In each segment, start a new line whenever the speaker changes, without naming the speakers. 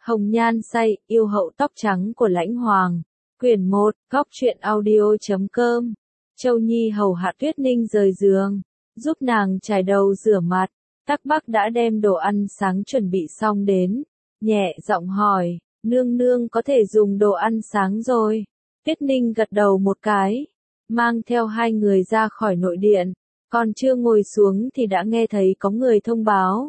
Hồng nhan say, yêu hậu tóc trắng của Lãnh Hoàng. Quyển 1, góc truyện audio.com. Châu Nhi hầu hạ Tuyết Ninh rời giường, giúp nàng chải đầu rửa mặt. Tắc Bắc đã đem đồ ăn sáng chuẩn bị xong đến, nhẹ giọng hỏi, nương nương có thể dùng đồ ăn sáng rồi. Tuyết Ninh gật đầu một cái, mang theo hai người ra khỏi nội điện, còn chưa ngồi xuống thì đã nghe thấy có người thông báo.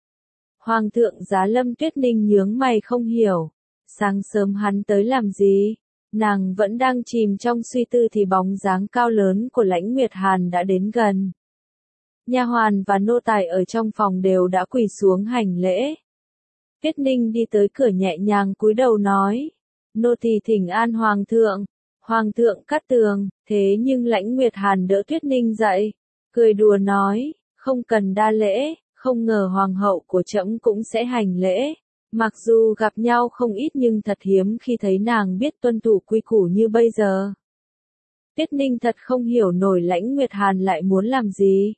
Hoàng thượng giá lâm. Tuyết Ninh nhướng mày không hiểu, sáng sớm hắn tới làm gì? Nàng vẫn đang chìm trong suy tư thì bóng dáng cao lớn của Lãnh Nguyệt Hàn đã đến gần. Nha hoàn và nô tài ở trong phòng đều đã quỳ xuống hành lễ. Tuyết Ninh đi tới cửa nhẹ nhàng cúi đầu nói, nô tỳ thỉnh an hoàng thượng. Hoàng thượng cát tường. Thế nhưng Lãnh Nguyệt Hàn đỡ Tuyết Ninh dậy, cười đùa nói, không cần đa lễ, không ngờ hoàng hậu của trẫm cũng sẽ hành lễ. Mặc dù gặp nhau không ít nhưng thật hiếm khi thấy nàng biết tuân thủ quy củ như bây giờ. Tuyết Ninh thật không hiểu nổi Lãnh Nguyệt Hàn lại muốn làm gì.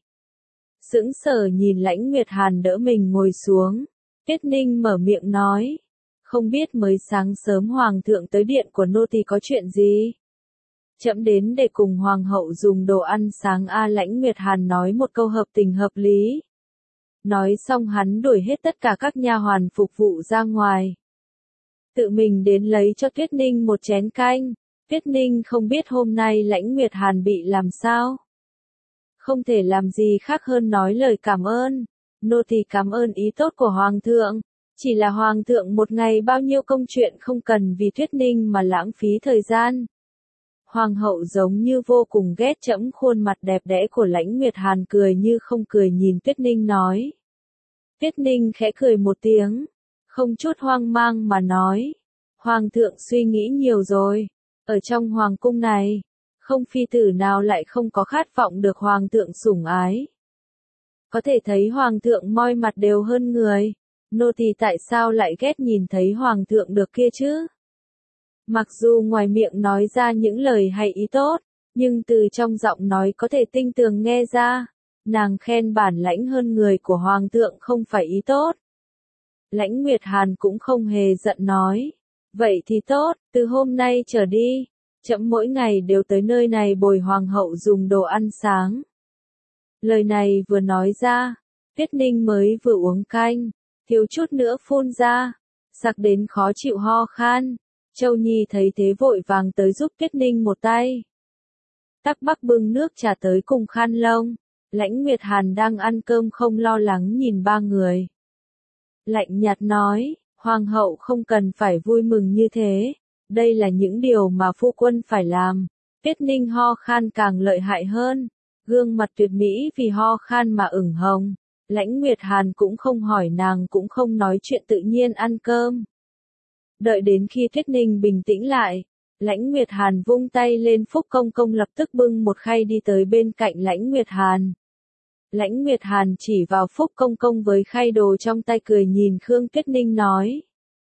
Sững sờ nhìn Lãnh Nguyệt Hàn đỡ mình ngồi xuống. Tuyết Ninh mở miệng nói, không biết mới sáng sớm hoàng thượng tới điện của nô tỳ có chuyện gì? Trẫm đến để cùng hoàng hậu dùng đồ ăn sáng a. Lãnh Nguyệt Hàn nói một câu hợp tình hợp lý. Nói xong hắn đuổi hết tất cả các nha hoàn phục vụ ra ngoài. Tự mình đến lấy cho Tuyết Ninh một chén canh. Tuyết Ninh không biết hôm nay Lãnh Nguyệt Hàn bị làm sao. Không thể làm gì khác hơn nói lời cảm ơn. Nô tỳ cảm ơn ý tốt của hoàng thượng. Chỉ là hoàng thượng một ngày bao nhiêu công chuyện không cần vì Tuyết Ninh mà lãng phí thời gian. Hoàng hậu giống như vô cùng ghét trẫm. Khuôn mặt đẹp đẽ của Lãnh Nguyệt Hàn cười như không cười nhìn Tuyết Ninh nói. Tuyết Ninh khẽ cười một tiếng, không chút hoang mang mà nói, hoàng thượng suy nghĩ nhiều rồi. Ở trong hoàng cung này, không phi tử nào lại không có khát vọng được hoàng thượng sủng ái. Có thể thấy hoàng thượng moi mặt đều hơn người, nô tỳ tại sao lại ghét nhìn thấy hoàng thượng được kia chứ? Mặc dù ngoài miệng nói ra những lời hay ý tốt, nhưng từ trong giọng nói có thể tinh tường nghe ra, nàng khen bản lãnh hơn người của hoàng thượng không phải ý tốt. Lãnh Nguyệt Hàn cũng không hề giận nói, vậy thì tốt, từ hôm nay trở đi, trẫm mỗi ngày đều tới nơi này bồi hoàng hậu dùng đồ ăn sáng. Lời này vừa nói ra, Tuyết Ninh mới vừa uống canh, thiếu chút nữa phun ra, sặc đến khó chịu ho khan. Châu Nhi thấy thế vội vàng tới giúp Tuyết Ninh một tay. Tắc Bắc bưng nước trà tới cùng khăn lông. Lãnh Nguyệt Hàn đang ăn cơm không lo lắng nhìn ba người. Lạnh nhạt nói, hoàng hậu không cần phải vui mừng như thế. Đây là những điều mà phu quân phải làm. Tuyết Ninh ho khan càng lợi hại hơn. Gương mặt tuyệt mỹ vì ho khan mà ửng hồng. Lãnh Nguyệt Hàn cũng không hỏi nàng cũng không nói chuyện tự nhiên ăn cơm. Đợi đến khi Tuyết Ninh bình tĩnh lại, Lãnh Nguyệt Hàn vung tay lên. Phúc Công Công lập tức bưng một khay đi tới bên cạnh Lãnh Nguyệt Hàn. Lãnh Nguyệt Hàn chỉ vào Phúc Công Công với khay đồ trong tay cười nhìn Khương Tuyết Ninh nói.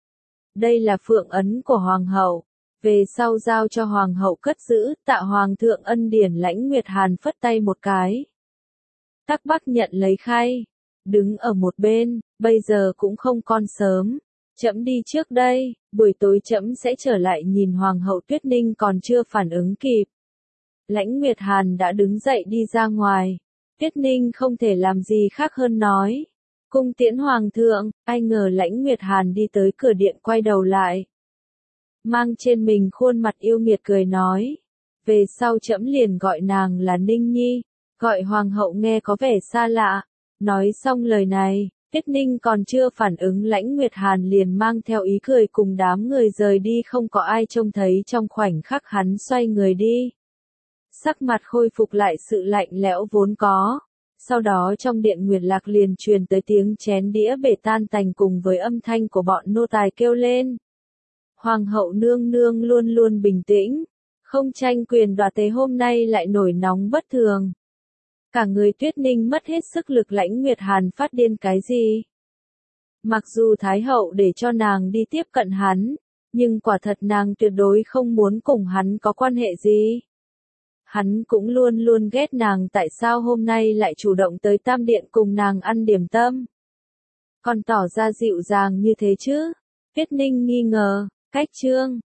Đây là phượng ấn của hoàng hậu, về sau giao cho hoàng hậu cất giữ, tạ hoàng thượng ân điển. Lãnh Nguyệt Hàn phất tay một cái. Tắc Bắc nhận lấy khay, đứng ở một bên, bây giờ cũng không còn sớm. Trẫm đi trước đây, buổi tối trẫm sẽ trở lại. Nhìn hoàng hậu. Tuyết Ninh còn chưa phản ứng kịp. Lãnh Nguyệt Hàn đã đứng dậy đi ra ngoài. Tuyết Ninh không thể làm gì khác hơn nói. Cung tiễn hoàng thượng. Ai ngờ Lãnh Nguyệt Hàn đi tới cửa điện quay đầu lại. Mang trên mình khuôn mặt yêu nghiệt cười nói. Về sau trẫm liền gọi nàng là Ninh Nhi. Gọi hoàng hậu nghe có vẻ xa lạ. Nói xong lời này, Tuyết Ninh còn chưa phản ứng Lãnh Nguyệt Hàn liền mang theo ý cười cùng đám người rời đi. Không có ai trông thấy trong khoảnh khắc hắn xoay người đi. Sắc mặt khôi phục lại sự lạnh lẽo vốn có. Sau đó trong điện Nguyệt Lạc liền truyền tới tiếng chén đĩa bể tan tành cùng với âm thanh của bọn nô tài kêu lên. Hoàng hậu nương nương luôn luôn bình tĩnh, không tranh quyền đoạt thế hôm nay lại nổi nóng bất thường. Cả người Tuyết Ninh mất hết sức lực. Lãnh Nguyệt Hàn phát điên cái gì? Mặc dù Thái hậu để cho nàng đi tiếp cận hắn, nhưng quả thật nàng tuyệt đối không muốn cùng hắn có quan hệ gì. Hắn cũng luôn luôn ghét nàng. Tại sao hôm nay lại chủ động tới Tam Điện cùng nàng ăn điểm tâm? Còn tỏ ra dịu dàng như thế chứ? Tuyết Ninh nghi ngờ, cách chương.